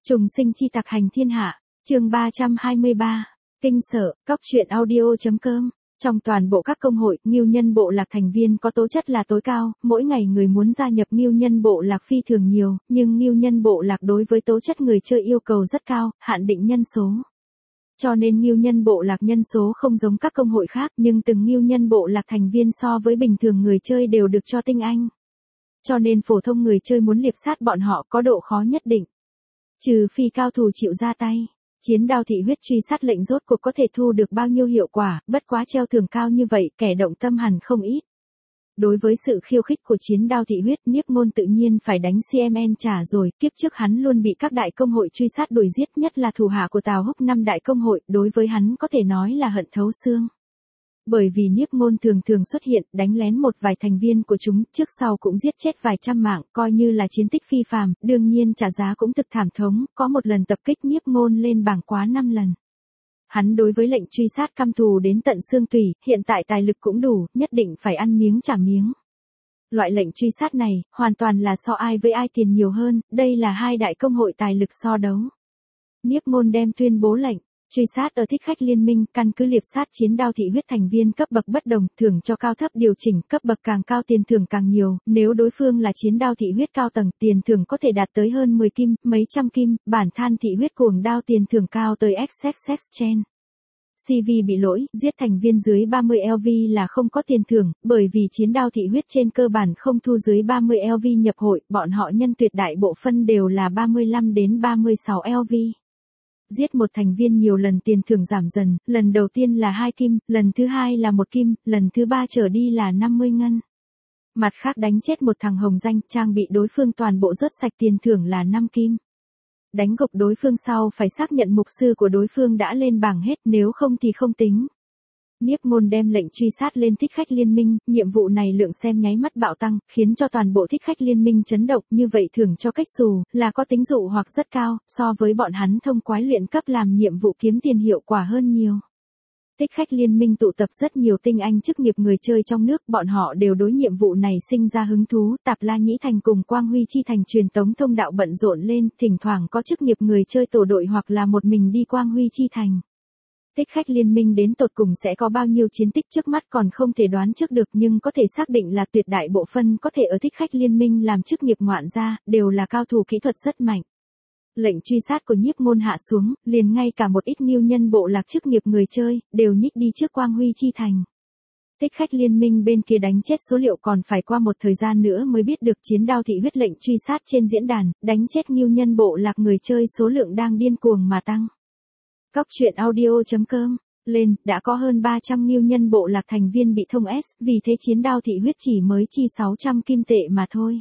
Trùng sinh chi tặc hành thiên hạ, chương 323, kinh sợ, cóc truyện audio.com. Trong toàn bộ các công hội, Ngưu Nhân Bộ Lạc thành viên có tố chất là tối cao, mỗi ngày người muốn gia nhập Ngưu Nhân Bộ Lạc phi thường nhiều, nhưng Ngưu Nhân Bộ Lạc đối với tố chất người chơi yêu cầu rất cao, hạn định nhân số. Cho nên Ngưu Nhân Bộ Lạc nhân số không giống các công hội khác, nhưng từng Ngưu Nhân Bộ Lạc thành viên so với bình thường người chơi đều được cho tinh anh. Cho nên phổ thông người chơi muốn liệp sát bọn họ có độ khó nhất định. Trừ phi cao thủ chịu ra tay. Chiến đao thị huyết truy sát lệnh rốt cuộc có thể thu được bao nhiêu hiệu quả, bất quá treo thưởng cao như vậy, kẻ động tâm hẳn không ít. Đối với sự khiêu khích của chiến đao thị huyết, Niếp Ngôn tự nhiên phải đánh CMN trả rồi, kiếp trước hắn luôn bị các đại công hội truy sát đuổi giết, nhất là thủ hạ của Tào Húc năm đại công hội, đối với hắn có thể nói là hận thấu xương. Bởi vì Niếp Ngôn thường thường xuất hiện, đánh lén một vài thành viên của chúng, trước sau cũng giết chết vài trăm mạng, coi như là chiến tích phi phàm, đương nhiên trả giá cũng thực thảm thống, có một lần tập kích Niếp Ngôn lên bảng quá 5 lần. Hắn đối với lệnh truy sát căm thù đến tận xương tủy, hiện tại tài lực cũng đủ, nhất định phải ăn miếng trả miếng. Loại lệnh truy sát này, hoàn toàn là so ai với ai tiền nhiều hơn, đây là hai đại công hội tài lực so đấu. Niếp Ngôn đem tuyên bố lệnh truy sát ở Thích Khách Liên Minh, căn cứ liệp sát chiến đao thị huyết thành viên cấp bậc bất đồng, thưởng cho cao thấp điều chỉnh, cấp bậc càng cao tiền thưởng càng nhiều, nếu đối phương là chiến đao thị huyết cao tầng, tiền thưởng có thể đạt tới hơn 10 kim, mấy trăm kim, bản than thị huyết cuồng đao tiền thưởng cao tới XXX chen. CV bị lỗi, giết thành viên dưới 30 LV là không có tiền thưởng, bởi vì chiến đao thị huyết trên cơ bản không thu dưới 30 LV nhập hội, bọn họ nhân tuyệt đại bộ phân đều là 35 đến 36 LV. Giết một thành viên nhiều lần tiền thưởng giảm dần, lần đầu tiên là 2 kim, lần thứ hai là 1 kim, lần thứ ba trở đi là 50 ngân. Mặt khác đánh chết một thằng hồng danh, trang bị đối phương toàn bộ rớt sạch tiền thưởng là 5 kim. Đánh gục đối phương sau phải xác nhận mục sư của đối phương đã lên bảng hết, nếu không thì không tính. Niếp Ngôn đem lệnh truy sát lên Thích Khách Liên Minh, nhiệm vụ này lượng xem nháy mắt bạo tăng, khiến cho toàn bộ Thích Khách Liên Minh chấn động, như vậy thưởng cho cách xù, là có tính dụ hoặc rất cao, so với bọn hắn thông quái luyện cấp làm nhiệm vụ kiếm tiền hiệu quả hơn nhiều. Thích Khách Liên Minh tụ tập rất nhiều tinh anh chức nghiệp người chơi trong nước, bọn họ đều đối nhiệm vụ này sinh ra hứng thú, Tạp La Nhĩ Thành cùng Quang Huy Chi Thành truyền tống thông đạo bận rộn lên, thỉnh thoảng có chức nghiệp người chơi tổ đội hoặc là một mình đi Quang Huy Chi Thành. Thích Khách Liên Minh đến tột cùng sẽ có bao nhiêu chiến tích trước mắt còn không thể đoán trước được, nhưng có thể xác định là tuyệt đại bộ phân có thể ở Thích Khách Liên Minh làm chức nghiệp ngoạn gia, đều là cao thủ kỹ thuật rất mạnh. Lệnh truy sát của Nhiếp Ngôn hạ xuống, liền ngay cả một ít Ngưu Nhân Bộ Lạc chức nghiệp người chơi, đều nhích đi trước Quang Huy Chi Thành. Thích Khách Liên Minh bên kia đánh chết số liệu còn phải qua một thời gian nữa mới biết được, chiến đao thị huyết lệnh truy sát trên diễn đàn, đánh chết Ngưu Nhân Bộ Lạc người chơi số lượng đang điên cuồng mà tăng. Cóc truyện audio.com, lên, đã có hơn 300 Ngưu Nhân Bộ Lạc thành viên bị thông S, vì thế chiến đao thị huyết chỉ mới chi 600 kim tệ mà thôi.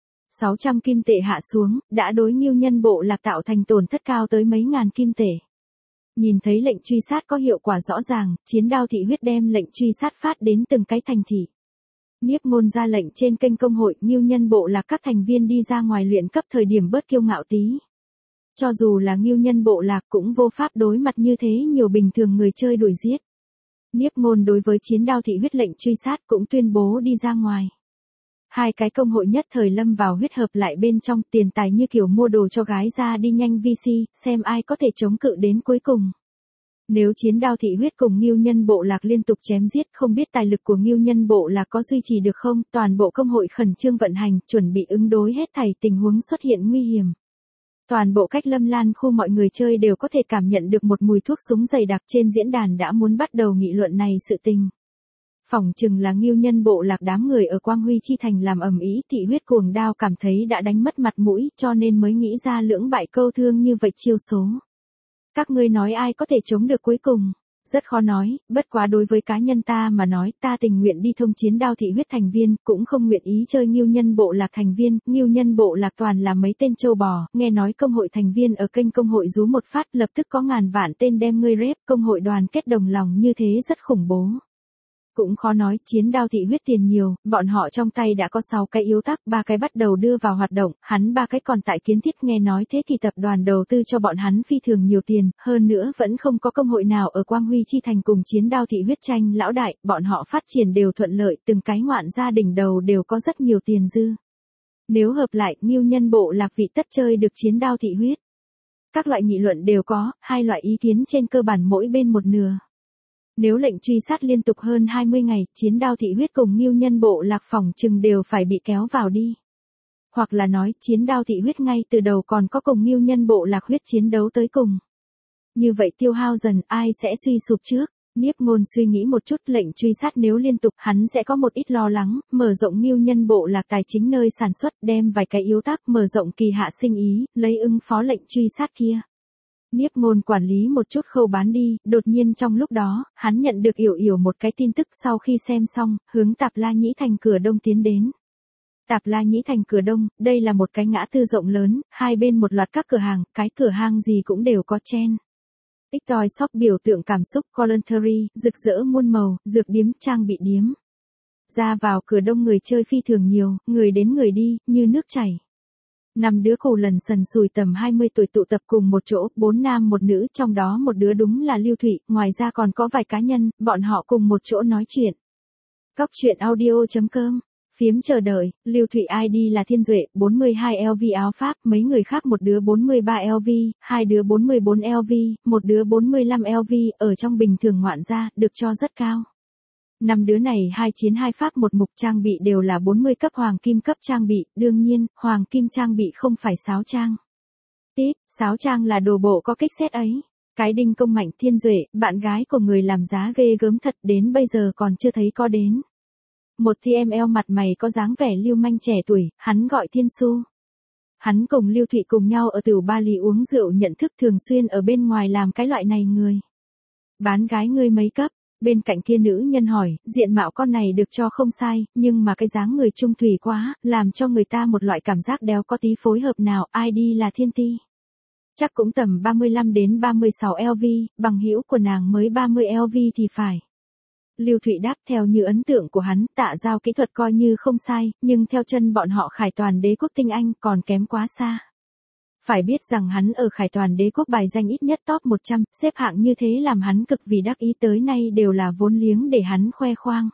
600 kim tệ hạ xuống, đã đối Ngưu Nhân Bộ Lạc tạo thành tổn thất cao tới mấy ngàn kim tệ. Nhìn thấy lệnh truy sát có hiệu quả rõ ràng, chiến đao thị huyết đem lệnh truy sát phát đến từng cái thành thị. Niếp Ngôn ra lệnh trên kênh công hội, Ngưu Nhân Bộ Lạc các thành viên đi ra ngoài luyện cấp thời điểm bớt kiêu ngạo tí. Cho dù là Ngưu Nhân Bộ Lạc cũng vô pháp đối mặt như thế nhiều bình thường người chơi đuổi giết. Niếp Ngôn đối với chiến đao thị huyết lệnh truy sát cũng tuyên bố đi ra ngoài. Hai cái công hội nhất thời lâm vào huyết hợp lại bên trong, tiền tài như kiểu mua đồ cho gái ra đi nhanh VC, xem ai có thể chống cự đến cuối cùng. Nếu chiến đao thị huyết cùng Ngưu Nhân Bộ Lạc liên tục chém giết, không biết tài lực của Ngưu Nhân Bộ Lạc có duy trì được không, toàn bộ công hội khẩn trương vận hành, chuẩn bị ứng đối hết thảy tình huống xuất hiện nguy hiểm. Toàn bộ cách Lâm Lan khu mọi người chơi đều có thể cảm nhận được một mùi thuốc súng dày đặc, trên diễn đàn đã muốn bắt đầu nghị luận này sự tình. Phỏng chừng là Ngưu Nhân Bộ Lạc đám người ở Quang Huy Chi Thành làm ầm ĩ, thị huyết cuồng đao cảm thấy đã đánh mất mặt mũi, cho nên mới nghĩ ra lưỡng bại câu thương như vậy chiêu số. Các ngươi nói ai có thể chống được cuối cùng? Rất khó nói, bất quá đối với cá nhân ta mà nói, ta tình nguyện đi thông chiến đao thị huyết thành viên, cũng không nguyện ý chơi Ngưu Nhân Bộ Lạc thành viên. Ngưu Nhân Bộ Lạc toàn là mấy tên trâu bò, nghe nói công hội thành viên ở kênh công hội rú một phát, lập tức có ngàn vạn tên đem ngươi rep, công hội đoàn kết đồng lòng như thế rất khủng bố. Cũng khó nói, chiến đao thị huyết tiền nhiều, bọn họ trong tay đã có 6 cái yếu tắc, 3 cái bắt đầu đưa vào hoạt động, hắn 3 cái còn tại kiến thiết, nghe nói thế thì tập đoàn đầu tư cho bọn hắn phi thường nhiều tiền, hơn nữa vẫn không có công hội nào ở Quang Huy Chi Thành cùng chiến đao thị huyết tranh lão đại, bọn họ phát triển đều thuận lợi, từng cái ngoạn gia đỉnh đầu đều có rất nhiều tiền dư. Nếu hợp lại, Ngưu Nhân Bộ Lạc vị tất chơi được chiến đao thị huyết. Các loại nghị luận đều có, hai loại ý kiến trên cơ bản mỗi bên một nửa. Nếu lệnh truy sát liên tục hơn 20 ngày, Chiến Đao thị huyết cùng Ngưu Nhân Bộ Lạc phỏng chừng đều phải bị kéo vào đi. Hoặc là nói, Chiến Đao thị huyết ngay từ đầu còn có cùng Ngưu Nhân Bộ Lạc huyết chiến đấu tới cùng. Như vậy tiêu hao dần, ai sẽ suy sụp trước? Niếp Ngôn suy nghĩ một chút, lệnh truy sát nếu liên tục, hắn sẽ có một ít lo lắng, mở rộng Ngưu Nhân Bộ Lạc tài chính nơi sản xuất, đem vài cái yếu tác, mở rộng kỳ hạ sinh ý, lấy ứng phó lệnh truy sát kia. Niếp Ngôn quản lý một chút khâu bán đi, đột nhiên trong lúc đó, hắn nhận được yểu một cái tin tức, sau khi xem xong, hướng Tạp La Nhĩ Thành cửa đông tiến đến. Tạp La Nhĩ Thành cửa đông, đây là một cái ngã tư rộng lớn, hai bên một loạt các cửa hàng, cái cửa hàng gì cũng đều có chen. Toy shop biểu tượng cảm xúc, voluntary, rực rỡ muôn màu, dược điếm, trang bị điếm. Ra vào cửa đông người chơi phi thường nhiều, người đến người đi, như nước chảy. 5 đứa cù lần sần sùi tầm 20 tuổi tụ tập cùng một chỗ, 4 nam một nữ, trong đó một đứa đúng là Lưu Thụy, ngoài ra còn có vài cá nhân, bọn họ cùng một chỗ nói chuyện. Cóc truyện audio.com, phiếm chờ đợi, Lưu Thụy ID là Thiên Duệ, 42 LV áo Pháp, mấy người khác một đứa 43 LV, hai đứa 44 LV, một đứa 45 LV, ở trong bình thường ngoạn gia, được cho rất cao. 5 đứa này 2 chiến 2 Pháp một mục, trang bị đều là 40 cấp hoàng kim cấp trang bị, đương nhiên, hoàng kim trang bị không phải sáo trang. Tiếp, sáo trang là đồ bộ có kích xét ấy. Cái đinh công mạnh Thiên Duệ, bạn gái của người làm giá ghê gớm thật, đến bây giờ còn chưa thấy có đến. Một TML mặt mày có dáng vẻ lưu manh trẻ tuổi, hắn gọi Thiên Su. Hắn cùng Lưu Thụy cùng nhau ở Tửu Ba Lý uống rượu, nhận thức thường xuyên ở bên ngoài làm cái loại này người. Bán gái ngươi mấy cấp? Bên cạnh kia nữ nhân hỏi, diện mạo con này được cho không sai, nhưng mà cái dáng người trung thủy quá, làm cho người ta một loại cảm giác đéo có tí phối hợp nào, ID là Thiên Ti. Chắc cũng tầm 35 đến 36 LV, bằng hữu của nàng mới 30 LV thì phải. Lưu Thụy đáp, theo như ấn tượng của hắn, Tạ Giao kỹ thuật coi như không sai, nhưng theo chân bọn họ Khải Toàn Đế quốc tinh anh còn kém quá xa. Phải biết rằng hắn ở Khải Toàn Đế quốc bài danh ít nhất top 100, xếp hạng như thế làm hắn cực vì đắc ý, tới nay đều là vốn liếng để hắn khoe khoang.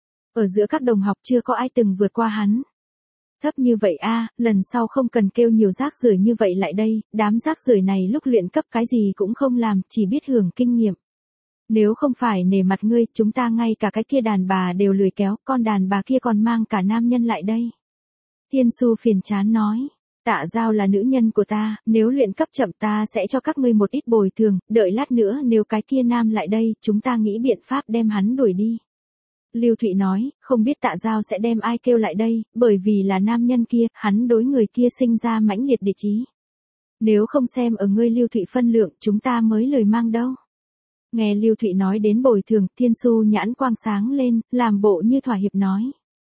Ở giữa các đồng học chưa có ai từng vượt qua hắn. Thấp như vậy a, lần sau không cần kêu nhiều rác rưởi như vậy lại đây, đám rác rưởi này lúc luyện cấp cái gì cũng không làm, chỉ biết hưởng kinh nghiệm. Nếu không phải nể mặt ngươi, chúng ta ngay cả cái kia đàn bà đều lười kéo, con đàn bà kia còn mang cả nam nhân lại đây. Thiên Su phiền chán nói, Tạ Giao là nữ nhân của ta, nếu luyện cấp chậm ta sẽ cho các ngươi một ít bồi thường, đợi lát nữa nếu cái kia nam lại đây, chúng ta nghĩ biện pháp đem hắn đuổi đi. Lưu Thụy nói, không biết Tạ Giao sẽ đem ai kêu lại đây, bởi vì là nam nhân kia, hắn đối người kia sinh ra mãnh liệt địch ý. Nếu không xem ở ngươi Lưu Thụy phân lượng, chúng ta mới lời mang đâu. Nghe Lưu Thụy nói đến bồi thường, Thiên Su nhãn quang sáng lên, làm bộ như thỏa hiệp nói.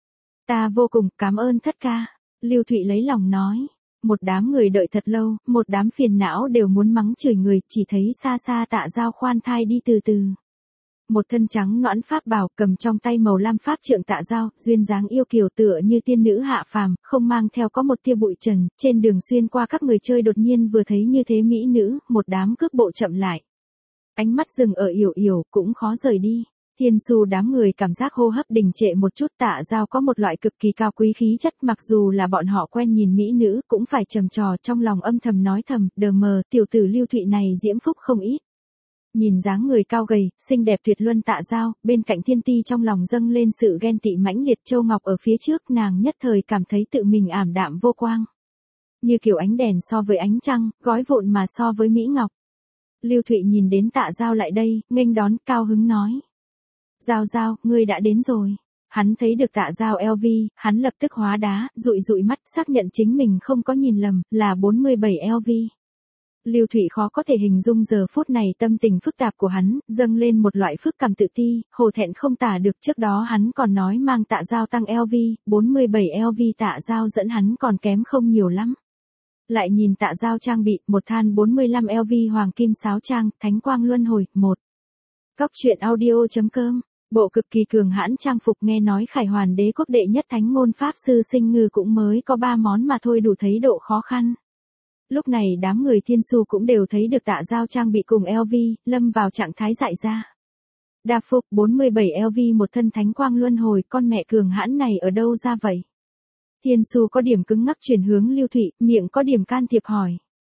Ta vô cùng cảm ơn thất ca. Lưu Thụy lấy lòng nói. Một đám người đợi thật lâu, một đám phiền não đều muốn mắng chửi người, chỉ thấy xa xa Tạ Giao khoan thai đi từ từ. Một thân trắng nõn pháp bảo, cầm trong tay màu lam pháp trượng Tạ Giao, duyên dáng yêu kiều tựa như tiên nữ hạ phàm, không mang theo có một tia bụi trần, trên đường xuyên qua các người chơi đột nhiên vừa thấy như thế mỹ nữ, một đám cước bộ chậm lại. Ánh mắt dừng ở Yểu, cũng khó rời đi. Thiên Su đám người cảm giác hô hấp đình trệ một chút, Tạ Giao có một loại cực kỳ cao quý khí chất, mặc dù là bọn họ quen nhìn mỹ nữ, cũng phải trầm trò trong lòng âm thầm nói thầm, đờ mờ, tiểu tử Lưu Thụy này diễm phúc không ít. Nhìn dáng người cao gầy, xinh đẹp tuyệt luân Tạ Giao, bên cạnh Thiên Ti trong lòng dâng lên sự ghen tị mãnh liệt, Châu Ngọc ở phía trước, nàng nhất thời cảm thấy tự mình ảm đạm vô quang. Như kiểu ánh đèn so với ánh trăng, gói vụn mà so với Mỹ Ngọc. Lưu Thụy nhìn đến Tạ Giao lại đây, nghênh đón, cao hứng nói. Giao, ngươi đã đến rồi. Hắn thấy được Tạ Giao LV, hắn lập tức hóa đá, dụi mắt, xác nhận chính mình không có nhìn lầm, là 47 LV. Lưu Thụy khó có thể hình dung giờ phút này tâm tình phức tạp của hắn, dâng lên một loại phức cảm tự ti, hổ thẹn không tả được, trước đó hắn còn nói mang Tạ Giao tăng LV, 47 LV Tạ Giao dẫn hắn còn kém không nhiều lắm. Lại nhìn Tạ Giao trang bị, một than 45 LV hoàng kim sáo trang, thánh quang luân hồi, 1. Cóc truyện audio.com, bộ cực kỳ cường hãn trang phục, nghe nói Khải Hoàn Đế quốc đệ nhất thánh ngôn pháp sư Sinh Ngư cũng mới có 3 món mà thôi, đủ thấy độ khó khăn. Lúc này đám người Thiên Su cũng đều thấy được Tạ Giao trang bị cùng LV, lâm vào trạng thái dại ra. Đa phục 47 LV một thân thánh quang luân hồi, con mẹ cường hãn này ở đâu ra vậy? Thiên Su có điểm cứng ngắc chuyển hướng Lưu Thụy, miệng có điểm can thiệp hỏi.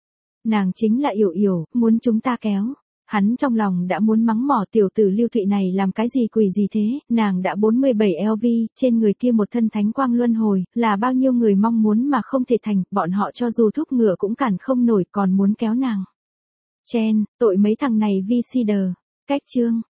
Nàng chính là Yểu Yểu, muốn chúng ta kéo. Hắn trong lòng đã muốn mắng mỏ tiểu tử Lưu Thụy này làm cái gì quỷ gì thế, nàng đã 47 LV, trên người kia một thân thánh quang luân hồi, là bao nhiêu người mong muốn mà không thể thành, bọn họ cho dù thúc ngựa cũng cản không nổi còn muốn kéo nàng. Chen, tội mấy thằng này vi si đờ. Cách chương.